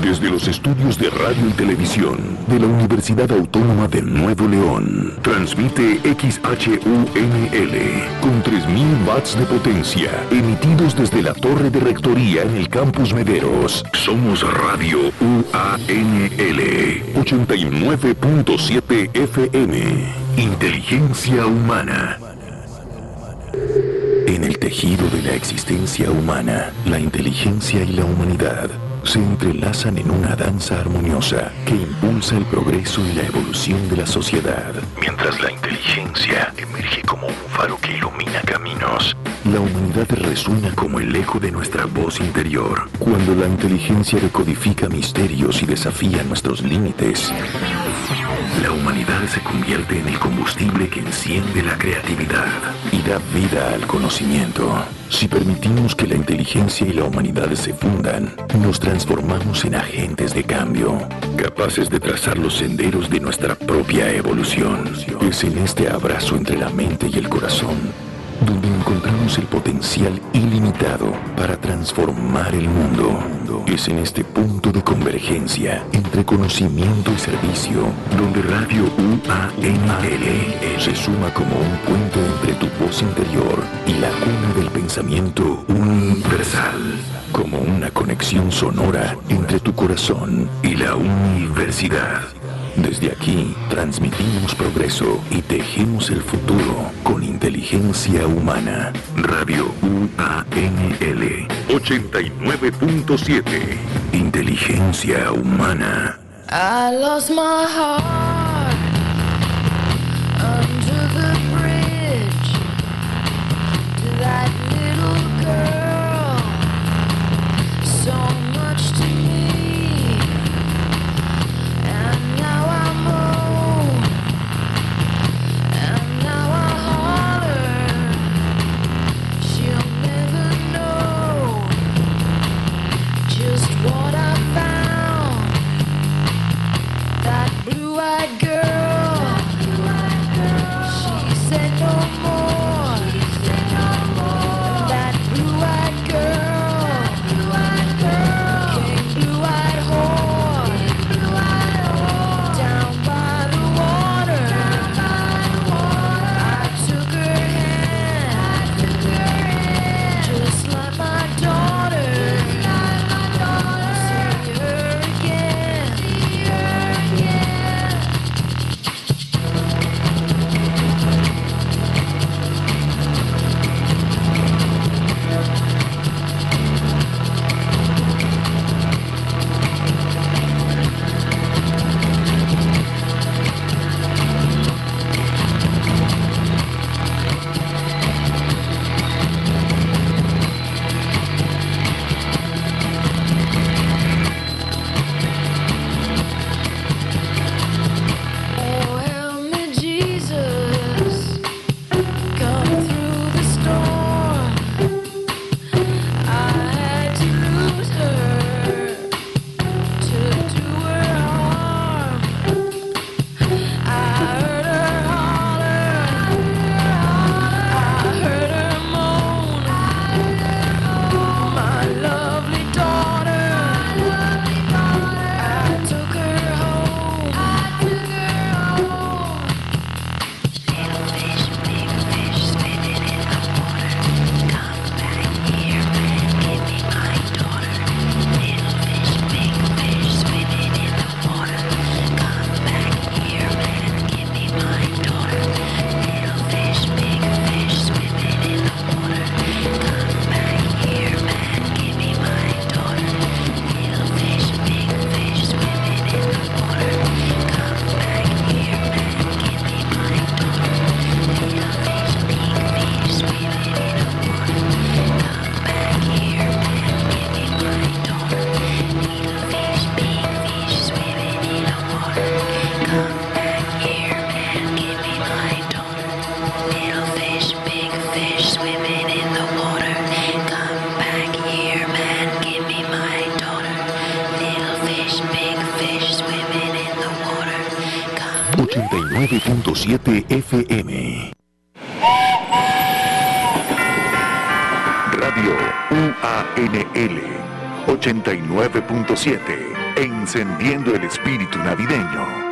Desde los estudios de radio y televisión de la Universidad Autónoma de Nuevo León, transmite XHUNL con 3000 watts de potencia, emitidos desde la torre de rectoría en el campus Mederos. Somos Radio UANL 89.7 FM. Inteligencia humana. En el tejido de la existencia humana, la inteligencia y la humanidad se entrelazan en una danza armoniosa que impulsa el progreso y la evolución de la sociedad. Mientras la inteligencia emerge como un faro que ilumina caminos, la humanidad resuena como el eco de nuestra voz interior. Cuando la inteligencia decodifica misterios y desafía nuestros límites, la humanidad se convierte en el combustible que enciende la creatividad y da vida al conocimiento. Si permitimos que la inteligencia y la humanidad se fundan, nos transformamos en agentes de cambio, capaces de trazar los senderos de nuestra propia evolución. Es en este abrazo entre la mente y el corazón donde encontramos el potencial ilimitado para transformar el mundo. Es en este punto de convergencia entre conocimiento y servicio donde Radio UANL se suma como un puente entre tu voz interior y la cuna del pensamiento universal, como una conexión sonora entre tu corazón y la universidad. Desde aquí transmitimos progreso y tejemos el futuro con inteligencia humana. Radio UANL 89.7. Inteligencia humana. I lost my heart under the bridge to that little girl, so much to me. swimming in the water. Come back here, man, give me my daughter. Little fish, big fish, swimming in the water. 89.7 FM. Radio UANL 89.7. encendiendo el espíritu navideño.